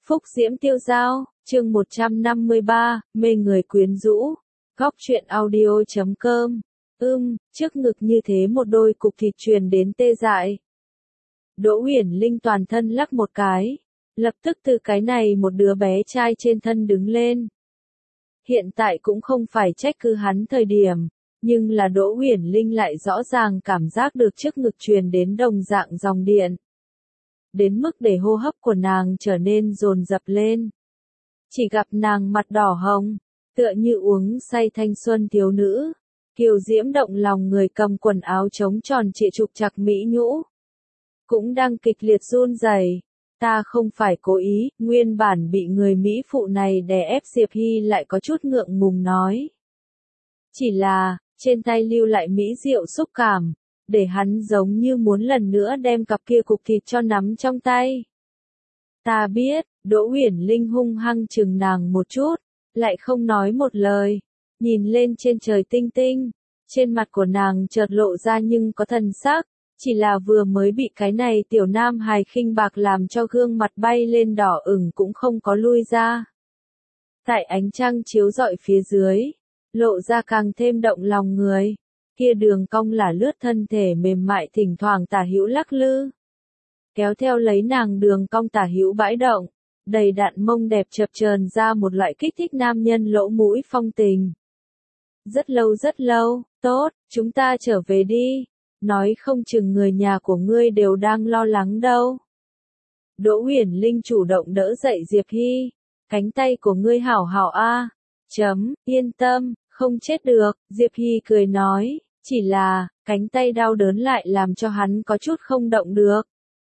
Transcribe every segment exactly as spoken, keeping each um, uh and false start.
Phúc diễm tiêu dao, chương một trăm năm mươi ba, mê người quyến rũ. Góc truyện audio chấm com. Ưm, trước ngực như thế một đôi cục thịt truyền đến tê dại. Đỗ Uyển Linh toàn thân lắc một cái, lập tức từ cái này một đứa bé trai trên thân đứng lên. Hiện tại cũng không phải trách cứ hắn thời điểm, nhưng là Đỗ Uyển Linh lại rõ ràng cảm giác được trước ngực truyền đến đồng dạng dòng điện. Đến mức để hô hấp của nàng trở nên dồn dập lên. Chỉ gặp nàng mặt đỏ hồng, tựa như uống say thanh xuân thiếu nữ, kiều diễm động lòng người cầm quần áo trống tròn trịa trục trặc mỹ nhũ. Cũng đang kịch liệt run rẩy. Ta không phải cố ý, nguyên bản bị người Mỹ phụ này đè ép Diệp Hy lại có chút ngượng ngùng nói. Chỉ là, trên tay lưu lại mỹ diệu xúc cảm, để hắn giống như muốn lần nữa đem cặp kia cục thịt cho nắm trong tay. Ta biết, Đỗ Uyển Linh hung hăng chừng nàng một chút, lại không nói một lời, nhìn lên trên trời tinh tinh, trên mặt của nàng chợt lộ ra nhưng có thần sắc, chỉ là vừa mới bị cái này tiểu nam hài khinh bạc làm cho gương mặt bay lên đỏ ửng cũng không có lui ra. Tại ánh trăng chiếu rọi phía dưới, lộ ra càng thêm động lòng người. Kia đường cong là lướt thân thể mềm mại thỉnh thoảng tả hữu lắc lư. Kéo theo lấy nàng đường cong tả hữu bãi động, đầy đặn mông đẹp chập chờn ra một loại kích thích nam nhân lỗ mũi phong tình. Rất lâu rất lâu, tốt, chúng ta trở về đi, nói không chừng người nhà của ngươi đều đang lo lắng đâu. Đỗ Uyển Linh chủ động đỡ dậy Diệp Hy, cánh tay của ngươi hảo hảo a, chấm, yên tâm. Không chết được, Diệp Hy cười nói, chỉ là, cánh tay đau đớn lại làm cho hắn có chút không động được.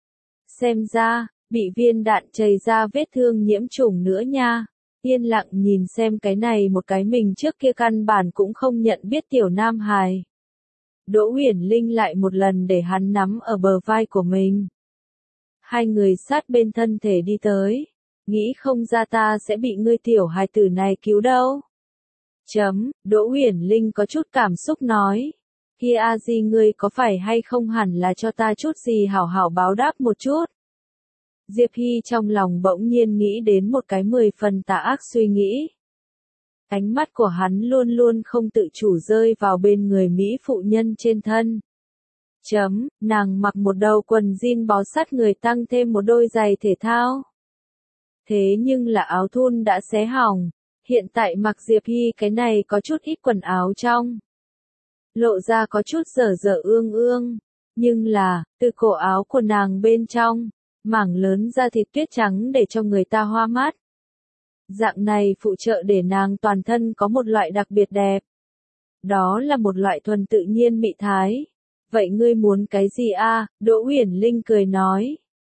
Xem ra, bị viên đạn chảy ra vết thương nhiễm trùng nữa nha. Yên lặng nhìn xem cái này một cái mình trước kia căn bản cũng không nhận biết tiểu nam hài. Đỗ Uyển Linh lại một lần để hắn nắm ở bờ vai của mình. Hai người sát bên thân thể đi tới, nghĩ không ra ta sẽ bị ngươi tiểu hài tử này cứu đâu. Chấm, Đỗ Uyển Linh có chút cảm xúc nói. Kia a di ngươi có phải hay không hẳn là cho ta chút gì hảo hảo báo đáp một chút. Diệp Hy trong lòng bỗng nhiên nghĩ đến một cái mười phần tà ác suy nghĩ. Ánh mắt của hắn luôn luôn không tự chủ rơi vào bên người Mỹ phụ nhân trên thân. Chấm, nàng mặc một đầu quần jean bó sát người tăng thêm một đôi giày thể thao. Thế nhưng là áo thun đã xé hỏng. Hiện tại mặc Diệp Hy cái này có chút ít quần áo trong. Lộ ra có chút dở dở ương ương. Nhưng là, từ cổ áo của nàng bên trong, mảng lớn da thịt tuyết trắng để cho người ta hoa mắt. Dạng này phụ trợ để nàng toàn thân có một loại đặc biệt đẹp. Đó là một loại thuần tự nhiên mị thái. Vậy ngươi muốn cái gì a? Đỗ Uyển Linh cười nói.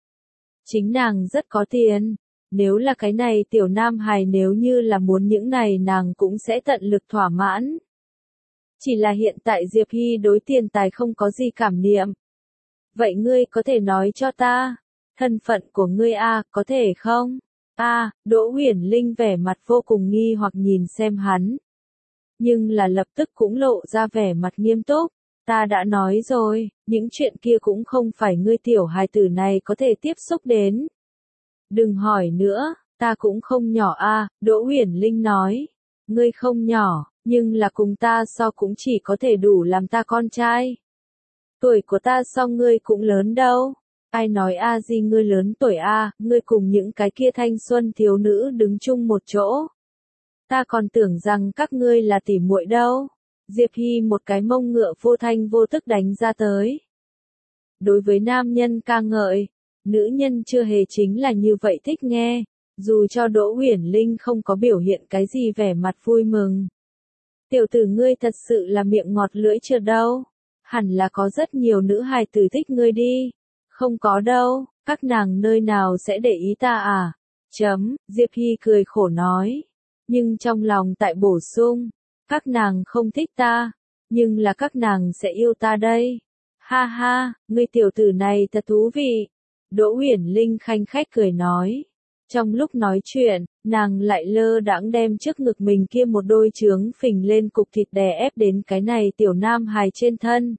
Chính nàng rất có tiền. Nếu là cái này tiểu nam hài nếu như là muốn những này nàng cũng sẽ tận lực thỏa mãn. Chỉ là hiện tại Diệp Hy đối tiền tài không có gì cảm niệm. Vậy ngươi có thể nói cho ta, thân phận của ngươi a, có thể không? A, Đỗ Uyển Linh vẻ mặt vô cùng nghi hoặc nhìn xem hắn. Nhưng là lập tức cũng lộ ra vẻ mặt nghiêm túc. Ta đã nói rồi, những chuyện kia cũng không phải ngươi tiểu hài tử này có thể tiếp xúc đến. Đừng hỏi nữa, ta cũng không nhỏ a, à, Đỗ Uyển Linh nói. Ngươi không nhỏ, nhưng là cùng ta so cũng chỉ có thể đủ làm ta con trai. Tuổi của ta so ngươi cũng lớn đâu. Ai nói a gì ngươi lớn tuổi a, à, ngươi cùng những cái kia thanh xuân thiếu nữ đứng chung một chỗ. Ta còn tưởng rằng các ngươi là tỉ muội đâu. Diệp Hy một cái mông ngựa vô thanh vô tức đánh ra tới. Đối với nam nhân ca ngợi, nữ nhân chưa hề chính là như vậy thích nghe, dù cho Đỗ Uyển Linh không có biểu hiện cái gì vẻ mặt vui mừng. Tiểu tử ngươi thật sự là miệng ngọt lưỡi chưa đâu, hẳn là có rất nhiều nữ hài tử thích ngươi đi. Không có đâu, các nàng nơi nào sẽ để ý ta à? Chấm, Diệp Hy cười khổ nói. Nhưng trong lòng tại bổ sung, các nàng không thích ta, nhưng là các nàng sẽ yêu ta đây. Ha ha, ngươi tiểu tử này thật thú vị. Đỗ Uyển Linh khanh khách cười nói. Trong lúc nói chuyện, nàng lại lơ đãng đem trước ngực mình kia một đôi trướng phình lên cục thịt đè ép đến cái này tiểu nam hài trên thân.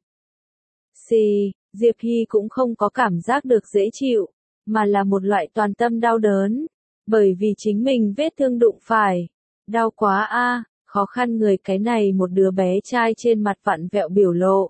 Xì, Diệp Hy cũng không có cảm giác được dễ chịu, mà là một loại toàn tâm đau đớn. Bởi vì chính mình vết thương đụng phải. Đau quá a, khó khăn người cái này một đứa bé trai trên mặt vặn vẹo biểu lộ.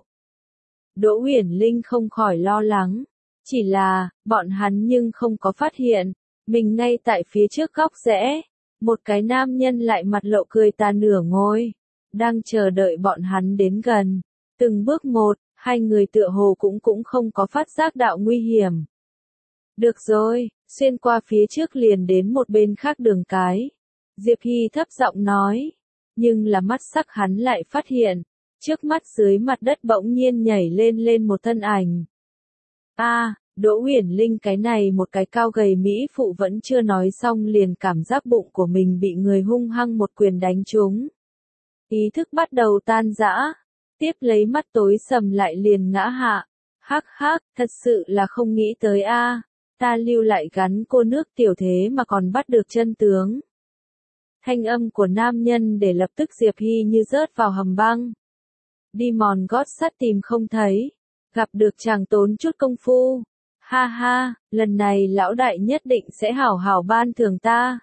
Đỗ Uyển Linh không khỏi lo lắng. Chỉ là, bọn hắn nhưng không có phát hiện. Mình ngay tại phía trước góc rẽ. Một cái nam nhân lại mặt lộ cười tà nửa ngôi. Đang chờ đợi bọn hắn đến gần. Từng bước một, hai người tựa hồ cũng cũng không có phát giác đạo nguy hiểm. Được rồi, xuyên qua phía trước liền đến một bên khác đường cái. Diệp Hy thấp giọng nói. Nhưng là mắt sắc hắn lại phát hiện. Trước mắt dưới mặt đất bỗng nhiên nhảy lên lên một thân ảnh. A, à, Đỗ Uyển Linh cái này một cái cao gầy mỹ phụ vẫn chưa nói xong liền cảm giác bụng của mình bị người hung hăng một quyền đánh trúng. Ý thức bắt đầu tan rã. Tiếp lấy mắt tối sầm lại liền ngã hạ. Hắc hắc, thật sự là không nghĩ tới a, à, ta lưu lại gắn cô nước tiểu thế mà còn bắt được chân tướng. Thanh âm của nam nhân để lập tức Diệp Hy như rớt vào hầm băng. Đi mòn gót sắt tìm không thấy, gặp được chàng tốn chút công phu. Ha ha, lần này lão đại nhất định sẽ hảo hảo ban thưởng ta.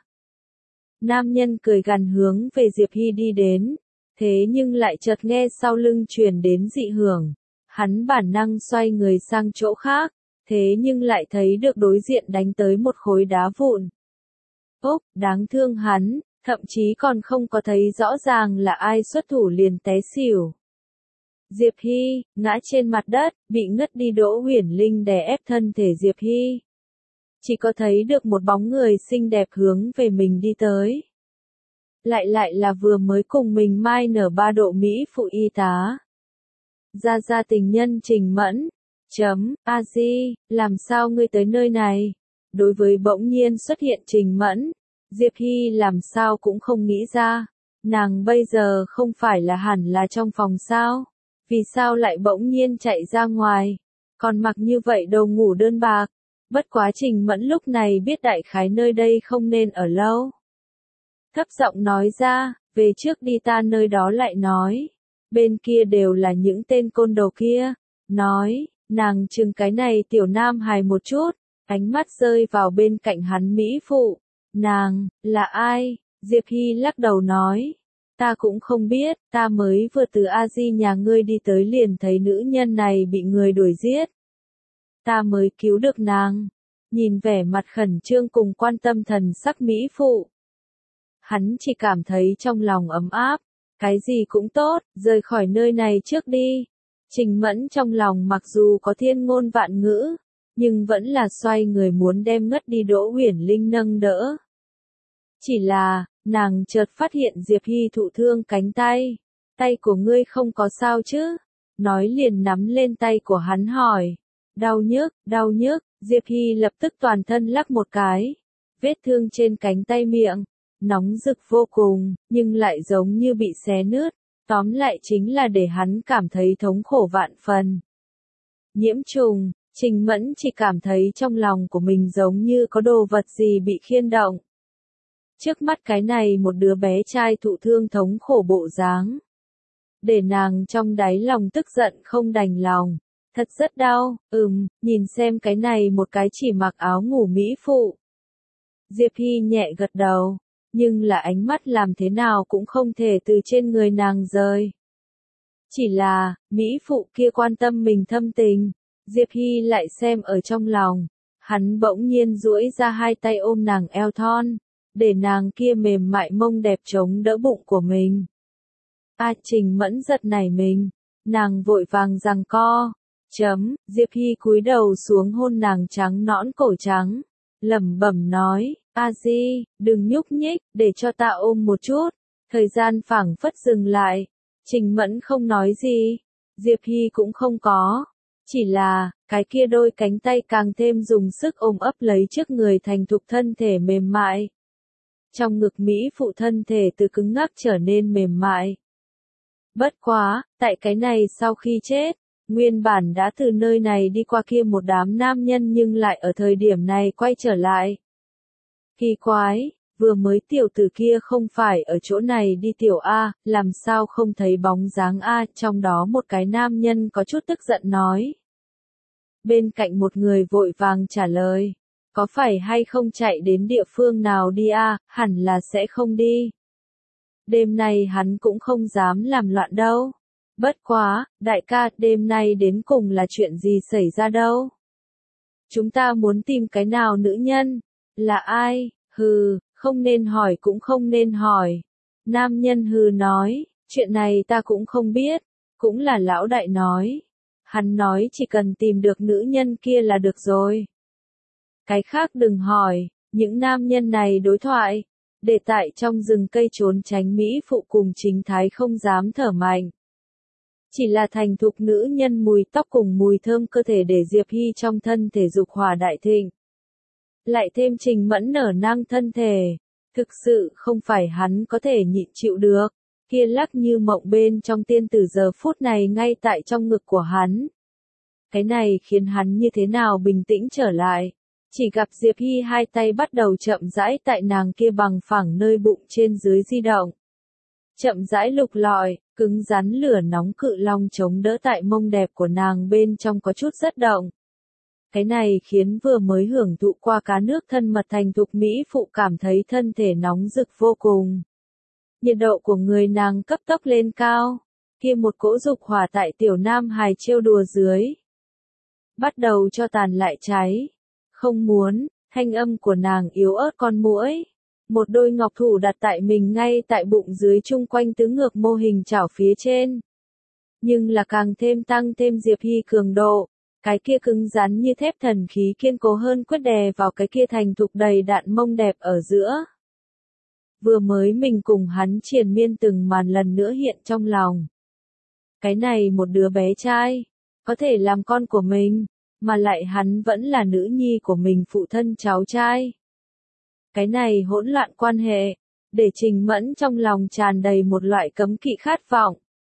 Nam nhân cười gằn hướng về Diệp Hy đi đến, thế nhưng lại chợt nghe sau lưng truyền đến dị hưởng. Hắn bản năng xoay người sang chỗ khác, thế nhưng lại thấy được đối diện đánh tới một khối đá vụn. Ốc, đáng thương hắn, thậm chí còn không có thấy rõ ràng là ai xuất thủ liền té xỉu. Diệp Hy, ngã trên mặt đất, bị ngất đi Đỗ Uyển Linh đè ép thân thể Diệp Hy. Chỉ có thấy được một bóng người xinh đẹp hướng về mình đi tới. Lại lại là vừa mới cùng mình mai nở ba độ Mỹ phụ y tá. Gia Gia tình nhân Trình Mẫn. Chấm, A Di, làm sao ngươi tới nơi này? Đối với bỗng nhiên xuất hiện Trình Mẫn, Diệp Hy làm sao cũng không nghĩ ra. Nàng bây giờ không phải là hẳn là trong phòng sao? Vì sao lại bỗng nhiên chạy ra ngoài? Còn mặc như vậy đầu ngủ đơn bạc. Bất quá Trình Mẫn lúc này biết đại khái nơi đây không nên ở lâu. Thấp giọng nói ra, về trước đi ta nơi đó lại nói. Bên kia đều là những tên côn đồ kia. Nói, nàng chừng cái này tiểu nam hài một chút, ánh mắt rơi vào bên cạnh hắn mỹ phụ. Nàng, là ai? Diệp Hy lắc đầu nói. Ta cũng không biết, ta mới vừa từ A Di nhà ngươi đi tới liền thấy nữ nhân này bị người đuổi giết. Ta mới cứu được nàng. Nhìn vẻ mặt khẩn trương cùng quan tâm thần sắc mỹ phụ. Hắn chỉ cảm thấy trong lòng ấm áp. Cái gì cũng tốt, rời khỏi nơi này trước đi. Trình Mẫn trong lòng mặc dù có thiên ngôn vạn ngữ, nhưng vẫn là xoay người muốn đem ngất đi Đỗ Uyển Linh nâng đỡ. Chỉ là, nàng chợt phát hiện Diệp Hy thụ thương cánh tay. Tay của ngươi không có sao chứ? Nói liền nắm lên tay của hắn hỏi. Đau nhức, đau nhức, Diệp Hy lập tức toàn thân lắc một cái. Vết thương trên cánh tay miệng, nóng rực vô cùng, nhưng lại giống như bị xé nứt. Tóm lại chính là để hắn cảm thấy thống khổ vạn phần. Nhiễm trùng, Trình Mẫn chỉ cảm thấy trong lòng của mình giống như có đồ vật gì bị khiên động. Trước mắt cái này một đứa bé trai thụ thương thống khổ bộ dáng. Để nàng trong đáy lòng tức giận không đành lòng. Thật rất đau, ừm, nhìn xem cái này một cái chỉ mặc áo ngủ mỹ phụ. Diệp Hy nhẹ gật đầu, nhưng là ánh mắt làm thế nào cũng không thể từ trên người nàng rời. Chỉ là, mỹ phụ kia quan tâm mình thâm tình, Diệp Hy lại xem ở trong lòng. Hắn bỗng nhiên duỗi ra hai tay ôm nàng eo thon, để nàng kia mềm mại mông đẹp chống đỡ bụng của mình. A Trình Mẫn giật nảy mình, nàng vội vàng giằng co. Chấm, Diệp Hy cúi đầu xuống hôn nàng trắng nõn cổ trắng, lẩm bẩm nói, A Di, đừng nhúc nhích, để cho ta ôm một chút. Thời gian phảng phất dừng lại, Trình Mẫn không nói gì, Diệp Hy cũng không có, chỉ là, cái kia đôi cánh tay càng thêm dùng sức ôm ấp lấy trước người thành thục thân thể mềm mại. Trong ngực mỹ phụ thân thể từ cứng ngắc trở nên mềm mại. Bất quá, tại cái này sau khi chết, nguyên bản đã từ nơi này đi qua kia một đám nam nhân nhưng lại ở thời điểm này quay trở lại. Kỳ quái, vừa mới tiểu tử kia không phải ở chỗ này đi tiểu A, làm sao không thấy bóng dáng A, trong đó một cái nam nhân có chút tức giận nói. Bên cạnh một người vội vàng trả lời, có phải hay không chạy đến địa phương nào đi à, hẳn là sẽ không đi. Đêm nay hắn cũng không dám làm loạn đâu. Bất quá, đại ca, đêm nay đến cùng là chuyện gì xảy ra đâu? Chúng ta muốn tìm cái nào nữ nhân? Là ai? Hừ, không nên hỏi cũng không nên hỏi. Nam nhân hừ nói, chuyện này ta cũng không biết, cũng là lão đại nói. Hắn nói chỉ cần tìm được nữ nhân kia là được rồi. Cái khác đừng hỏi, những nam nhân này đối thoại, để tại trong rừng cây trốn tránh Mỹ phụ cùng chính thái không dám thở mạnh. Chỉ là thành thục nữ nhân mùi tóc cùng mùi thơm cơ thể để Diệp Hy trong thân thể dục hỏa đại thịnh. Lại thêm Trình Mẫn nở nang thân thể, thực sự không phải hắn có thể nhịn chịu được, kia lắc như mộng bên trong tiên tử giờ phút này ngay tại trong ngực của hắn. Cái này khiến hắn như thế nào bình tĩnh trở lại, chỉ gặp Diệp Hy hai tay bắt đầu chậm rãi tại nàng kia bằng phẳng nơi bụng trên dưới di động. Chậm rãi lục lọi, cứng rắn lửa nóng cự long chống đỡ tại mông đẹp của nàng bên trong có chút rất động. Cái này khiến vừa mới hưởng thụ qua cá nước thân mật thành thục Mỹ phụ cảm thấy thân thể nóng rực vô cùng. Nhiệt độ của người nàng cấp tốc lên cao, kia một cỗ dục hỏa tại tiểu nam hài trêu đùa dưới. Bắt đầu cho tàn lại cháy. Không muốn, thanh âm của nàng yếu ớt con muỗi. Một đôi ngọc thủ đặt tại mình ngay tại bụng dưới chung quanh tứ ngược mô hình chảo phía trên. Nhưng là càng thêm tăng thêm Diệp Hy cường độ, cái kia cứng rắn như thép thần khí kiên cố hơn quyết đè vào cái kia thành thục đầy đạn mông đẹp ở giữa. Vừa mới mình cùng hắn triền miên từng màn lần nữa hiện trong lòng. Cái này một đứa bé trai, có thể làm con của mình, mà lại hắn vẫn là nữ nhi của mình phụ thân cháu trai. Cái này hỗn loạn quan hệ, để Trình Mẫn trong lòng tràn đầy một loại cấm kỵ khát vọng.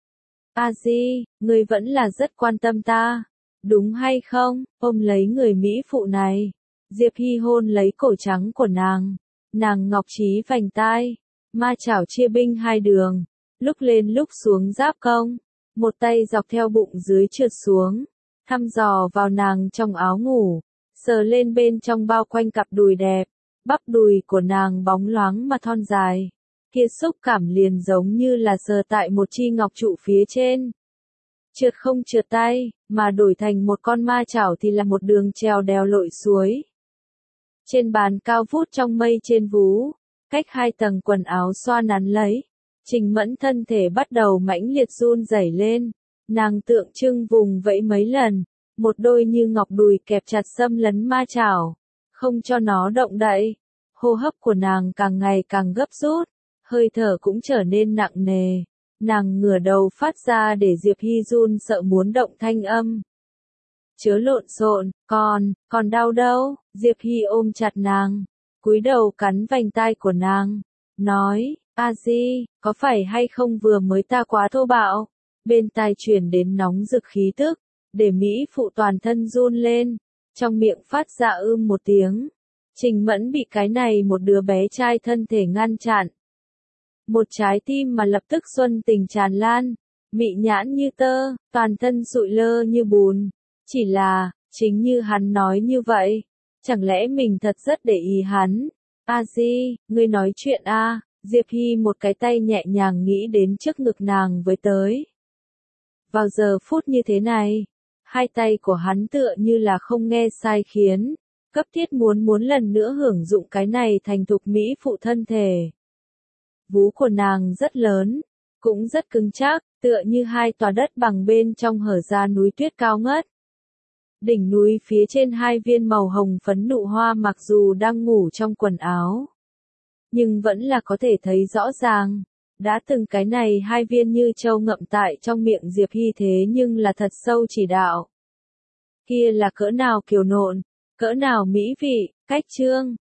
A Di, ngươi vẫn là rất quan tâm ta, đúng hay không? Ôm lấy người Mỹ phụ này, Diệp Hy hôn lấy cổ trắng của nàng, nàng ngọc trí vành tai, ma chảo chia binh hai đường, lúc lên lúc xuống giáp công, một tay dọc theo bụng dưới trượt xuống, thăm dò vào nàng trong áo ngủ, sờ lên bên trong bao quanh cặp đùi đẹp. Bắp đùi của nàng bóng loáng mà thon dài, kia xúc cảm liền giống như là sờ tại một chi ngọc trụ phía trên. Trượt không trượt tay, mà đổi thành một con ma chảo thì là một đường trèo đèo lội suối. Trên bàn cao vút trong mây trên vú, cách hai tầng quần áo xoa nắn lấy, Trình Mẫn thân thể bắt đầu mãnh liệt run rẩy lên, nàng tượng trưng vùng vẫy mấy lần, một đôi như ngọc đùi kẹp chặt xâm lấn ma chảo. Không cho nó động đậy, hô hấp của nàng càng ngày càng gấp rút, hơi thở cũng trở nên nặng nề, nàng ngửa đầu phát ra để Diệp Hy run sợ muốn động thanh âm. Chớ lộn xộn, còn, còn đau đâu, Diệp Hy ôm chặt nàng, cúi đầu cắn vành tai của nàng, nói, A Di, có phải hay không vừa mới ta quá thô bạo, bên tai truyền đến nóng rực khí tức, để Mỹ phụ toàn thân run lên. Trong miệng phát ra ưm một tiếng. Trình Mẫn bị cái này một đứa bé trai thân thể ngăn chặn. Một trái tim mà lập tức xuân tình tràn lan, mị nhãn như tơ, toàn thân sụi lơ như bùn. Chỉ là, chính như hắn nói như vậy, chẳng lẽ mình thật rất để ý hắn? A Di, ngươi nói chuyện a? Diệp Hy một cái tay nhẹ nhàng nghĩ đến trước ngực nàng với tới. Vào giờ phút như thế này, hai tay của hắn tựa như là không nghe sai khiến, cấp thiết muốn muốn lần nữa hưởng dụng cái này thành thục Mỹ phụ thân thể. Vú của nàng rất lớn, cũng rất cứng chắc, tựa như hai tòa đất bằng bên trong hở ra núi tuyết cao ngất. Đỉnh núi phía trên hai viên màu hồng phấn nụ hoa mặc dù đang ngủ trong quần áo, nhưng vẫn là có thể thấy rõ ràng. Đã từng cái này hai viên như châu ngậm tại trong miệng Diệp Hy thế nhưng là thật sâu chỉ đạo. Kia là cỡ nào kiều nộn, cỡ nào mỹ vị, cách chương.